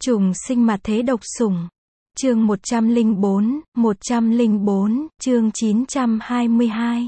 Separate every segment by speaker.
Speaker 1: Trùng sinh mặt thế độc sủng. Chương 104, chương 922.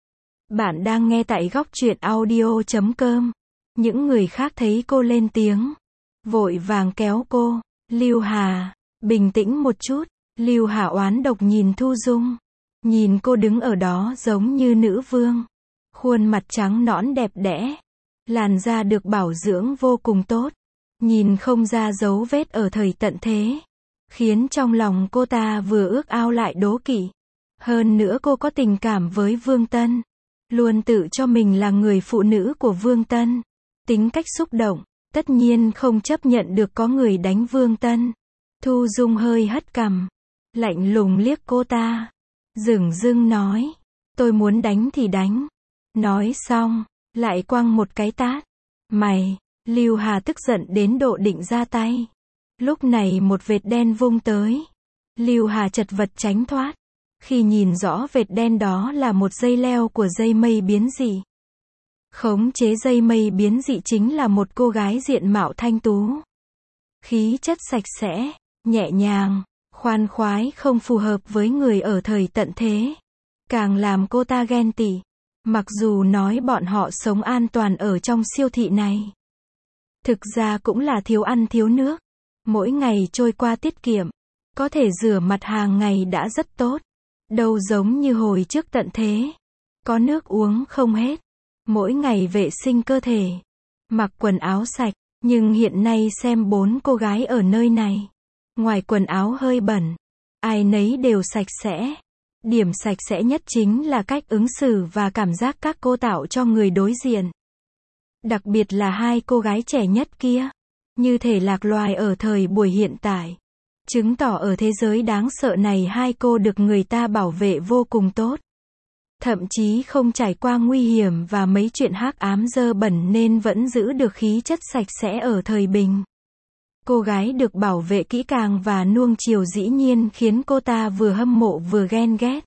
Speaker 1: Bạn đang nghe tại góc truyện audio.com. Những người khác thấy cô lên tiếng, vội vàng kéo cô. Lưu Hà, bình tĩnh một chút. Lưu Hà oán độc nhìn Thu Dung. Nhìn cô đứng ở đó giống như nữ vương. Khuôn mặt trắng nõn đẹp đẽ. Làn da được bảo dưỡng vô cùng tốt. Nhìn không ra dấu vết ở thời tận thế. Khiến trong lòng cô ta vừa ước ao lại đố kỵ. Hơn nữa cô có tình cảm với Vương Tân. Luôn tự cho mình là người phụ nữ của Vương Tân. Tính cách xúc động, tất nhiên không chấp nhận được có người đánh Vương Tân. Thu Dung hơi hất cằm. Lạnh lùng liếc cô ta. Dửng dưng nói. Tôi muốn đánh thì đánh. Nói xong, lại quăng một cái tát. Mày! Lưu Hà tức giận đến độ định ra tay. Lúc này một vệt đen vung tới. Lưu Hà chật vật tránh thoát. Khi nhìn rõ vệt đen đó là một dây leo của dây mây biến dị. Khống chế dây mây biến dị chính là một cô gái diện mạo thanh tú. Khí chất sạch sẽ, nhẹ nhàng, khoan khoái không phù hợp với người ở thời tận thế. Càng làm cô ta ghen tị. Mặc dù nói bọn họ sống an toàn ở trong siêu thị này. Thực ra cũng là thiếu ăn thiếu nước. Mỗi ngày trôi qua tiết kiệm. Có thể rửa mặt hàng ngày đã rất tốt. Đâu giống như hồi trước tận thế. Có nước uống không hết. Mỗi ngày vệ sinh cơ thể. Mặc quần áo sạch. Nhưng hiện nay xem 4 cô gái ở nơi này. Ngoài quần áo hơi bẩn. Ai nấy đều sạch sẽ. Điểm sạch sẽ nhất chính là cách ứng xử và cảm giác các cô tạo cho người đối diện. Đặc biệt là hai cô gái trẻ nhất kia. Như thể lạc loài ở thời buổi hiện tại. Chứng tỏ ở thế giới đáng sợ này hai cô được người ta bảo vệ vô cùng tốt. Thậm chí không trải qua nguy hiểm và mấy chuyện hắc ám dơ bẩn nên vẫn giữ được khí chất sạch sẽ ở thời bình. Cô gái được bảo vệ kỹ càng và nuông chiều dĩ nhiên khiến cô ta vừa hâm mộ vừa ghen ghét.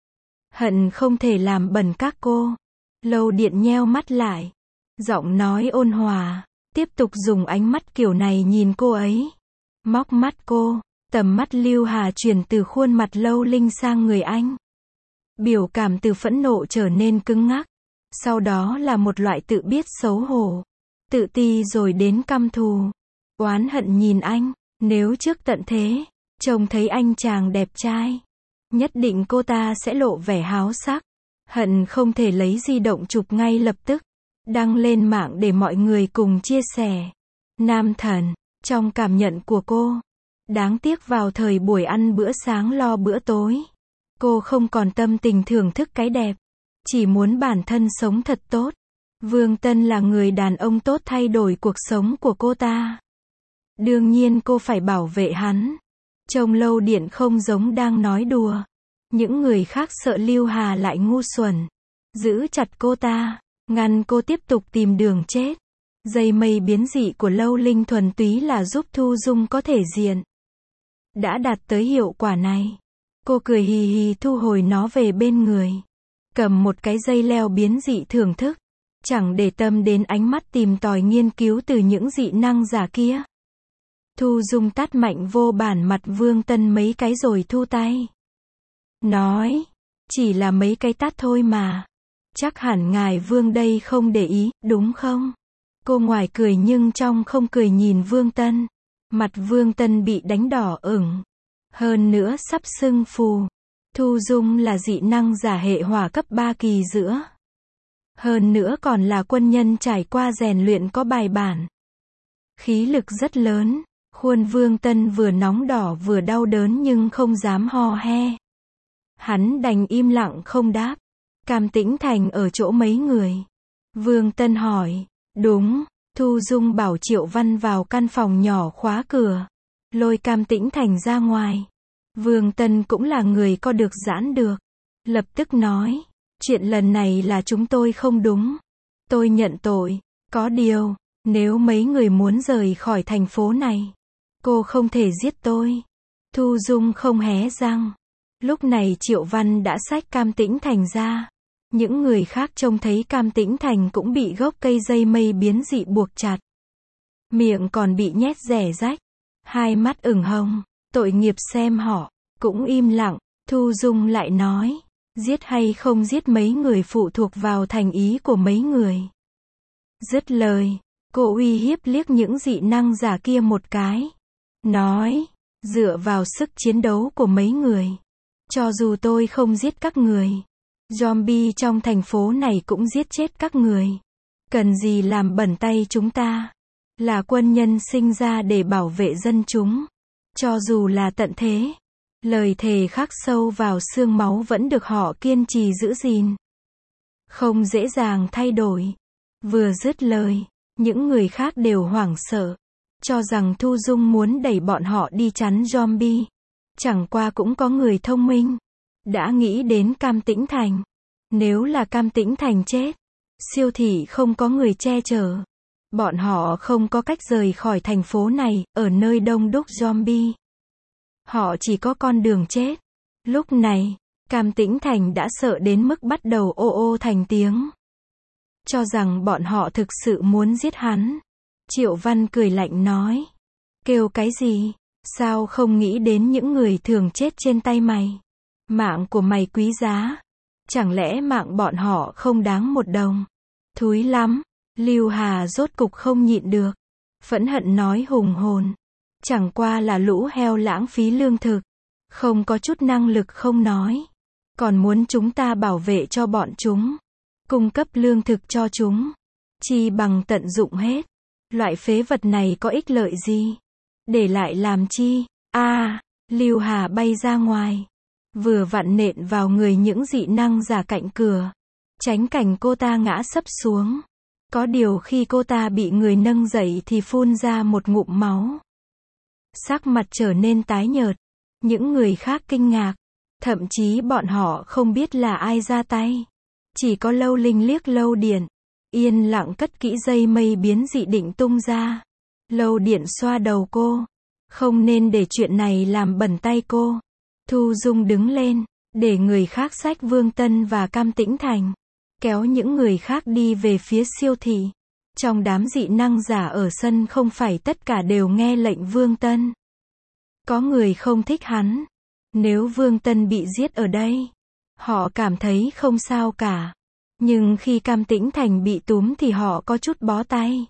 Speaker 1: Hận không thể làm bẩn các cô. Lâu Điện nheo mắt lại. Giọng nói ôn hòa. Tiếp tục dùng ánh mắt kiểu này nhìn cô ấy. Móc mắt cô. Tầm mắt Lưu Hà chuyển từ khuôn mặt Lâu Linh sang người anh. Biểu cảm từ phẫn nộ trở nên cứng ngắc. Sau đó là một loại tự biết xấu hổ. Tự ti rồi đến căm thù. Oán hận nhìn anh. Nếu trước tận thế, trông thấy anh chàng đẹp trai, nhất định cô ta sẽ lộ vẻ háo sắc. Hận không thể lấy di động chụp ngay lập tức. Đăng lên mạng để mọi người cùng chia sẻ. Nam thần, trong cảm nhận của cô. Đáng tiếc vào thời buổi ăn bữa sáng lo bữa tối. Cô không còn tâm tình thưởng thức cái đẹp. Chỉ muốn bản thân sống thật tốt. Vương Tân là người đàn ông tốt thay đổi cuộc sống của cô ta. Đương nhiên cô phải bảo vệ hắn. Trông Lâu Điện không giống đang nói đùa. Những người khác sợ Lưu Hà lại ngu xuẩn. Giữ chặt cô ta. Ngăn cô tiếp tục tìm đường chết. Dây mây biến dị của Lâu Linh thuần túy là giúp Thu Dung có thể diện. Đã đạt tới hiệu quả này. Cô cười hì hì thu hồi nó về bên người. Cầm một cái dây leo biến dị thưởng thức. Chẳng để tâm đến ánh mắt tìm tòi nghiên cứu từ những dị năng giả kia. Thu Dung tát mạnh vô bản mặt Vương Tân mấy cái rồi thu tay. Nói. Chỉ là mấy cái tát thôi mà. Chắc hẳn ngài Vương đây không để ý, đúng không? Cô ngoài cười nhưng trong không cười nhìn Vương Tân. Mặt Vương Tân bị đánh đỏ ửng. Hơn nữa sắp sưng phù. Thu Dung là dị năng giả hệ hỏa cấp 3 kỳ giữa. Hơn nữa còn là quân nhân trải qua rèn luyện có bài bản. Khí lực rất lớn. Khuôn Vương Tân vừa nóng đỏ vừa đau đớn nhưng không dám ho he. Hắn đành im lặng không đáp. Cam Tĩnh Thành ở chỗ mấy người. Vương Tân hỏi. Đúng. Thu Dung bảo Triệu Văn vào căn phòng nhỏ khóa cửa. Lôi Cam Tĩnh Thành ra ngoài. Vương Tân cũng là người co được giãn được. Lập tức nói. Chuyện lần này là chúng tôi không đúng. Tôi nhận tội. Có điều, nếu mấy người muốn rời khỏi thành phố này, cô không thể giết tôi. Thu Dung không hé răng. Lúc này Triệu Văn đã xách Cam Tĩnh Thành ra. Những người khác trông thấy Cam Tĩnh Thành cũng bị gốc cây dây mây biến dị buộc chặt. Miệng còn bị nhét rẻ rách. Hai mắt ửng hồng, tội nghiệp xem họ, cũng im lặng. Thu Dung lại nói, giết hay không giết mấy người phụ thuộc vào thành ý của mấy người. Dứt lời, cô uy hiếp liếc những dị năng giả kia một cái. Nói, dựa vào sức chiến đấu của mấy người. Cho dù tôi không giết các người, zombie trong thành phố này cũng giết chết các người. Cần gì làm bẩn tay chúng ta? Là quân nhân sinh ra để bảo vệ dân chúng. Cho dù là tận thế, lời thề khắc sâu vào xương máu vẫn được họ kiên trì giữ gìn. Không dễ dàng thay đổi. Vừa dứt lời, những người khác đều hoảng sợ, cho rằng Thu Dung muốn đẩy bọn họ đi chắn zombie. Chẳng qua cũng có người thông minh, đã nghĩ đến Cam Tĩnh Thành. Nếu là Cam Tĩnh Thành chết, siêu thị không có người che chở, bọn họ không có cách rời khỏi thành phố này, ở nơi đông đúc zombie. Họ chỉ có con đường chết. Lúc này, Cam Tĩnh Thành đã sợ đến mức bắt đầu ô ô thành tiếng. Cho rằng bọn họ thực sự muốn giết hắn. Triệu Văn cười lạnh nói. Kêu cái gì? Sao không nghĩ đến những người thường chết trên tay mày? Mạng của mày quý giá. Chẳng lẽ mạng bọn họ không đáng một đồng? Thúi lắm. Lưu Hà rốt cục không nhịn được. Phẫn hận nói hùng hồn. Chẳng qua là lũ heo lãng phí lương thực. Không có chút năng lực không nói. Còn muốn chúng ta bảo vệ cho bọn chúng. Cung cấp lương thực cho chúng. Chi bằng tận dụng hết. Loại phế vật này có ích lợi gì? Để lại làm chi? Lưu Hà bay ra ngoài. Vừa vặn nện vào người những dị năng giả cạnh cửa. Tránh cảnh cô ta ngã sấp xuống. Có điều khi cô ta bị người nâng dậy thì phun ra một ngụm máu. Sắc mặt trở nên tái nhợt. Những người khác kinh ngạc. Thậm chí bọn họ không biết là ai ra tay. Chỉ có Lâu Linh liếc Lâu Điện. Yên lặng cất kỹ dây mây biến dị định tung ra. Lâu Điện xoa đầu cô. Không nên để chuyện này làm bẩn tay cô. Thu Dung đứng lên, để người khác xách Vương Tân và Cam Tĩnh Thành. Kéo những người khác đi về phía siêu thị. Trong đám dị năng giả ở sân không phải tất cả đều nghe lệnh Vương Tân. Có người không thích hắn. Nếu Vương Tân bị giết ở đây, họ cảm thấy không sao cả. Nhưng khi Cam Tĩnh Thành bị túm thì họ có chút bó tay.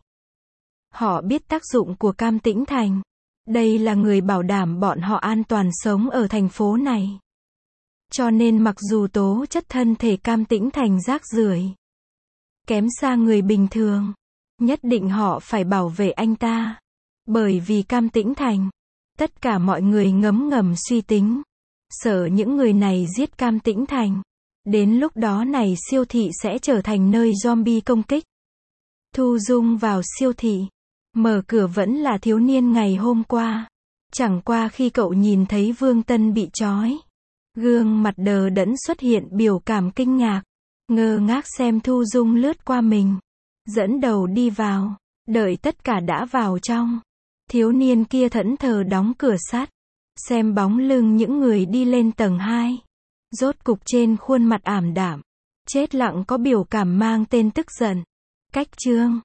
Speaker 1: Họ biết tác dụng của Cam Tĩnh Thành. Đây là người bảo đảm bọn họ an toàn sống ở thành phố này. Cho nên mặc dù tố chất thân thể Cam Tĩnh Thành rác rưởi, kém xa người bình thường, nhất định họ phải bảo vệ anh ta. Bởi vì Cam Tĩnh Thành, tất cả mọi người ngấm ngầm suy tính, sợ những người này giết Cam Tĩnh Thành. Đến lúc đó này siêu thị sẽ trở thành nơi zombie công kích. Thu Dung vào siêu thị. Mở cửa vẫn là thiếu niên ngày hôm qua. Chẳng qua khi cậu nhìn thấy Vương Tân bị trói, gương mặt đờ đẫn xuất hiện biểu cảm kinh ngạc. Ngơ ngác xem Thu Dung lướt qua mình. Dẫn đầu đi vào. Đợi tất cả đã vào trong. Thiếu niên kia thẫn thờ đóng cửa sắt. Xem bóng lưng những người đi lên tầng 2. Rốt cục trên khuôn mặt ảm đạm, chết lặng có biểu cảm mang tên tức giận. Cách chương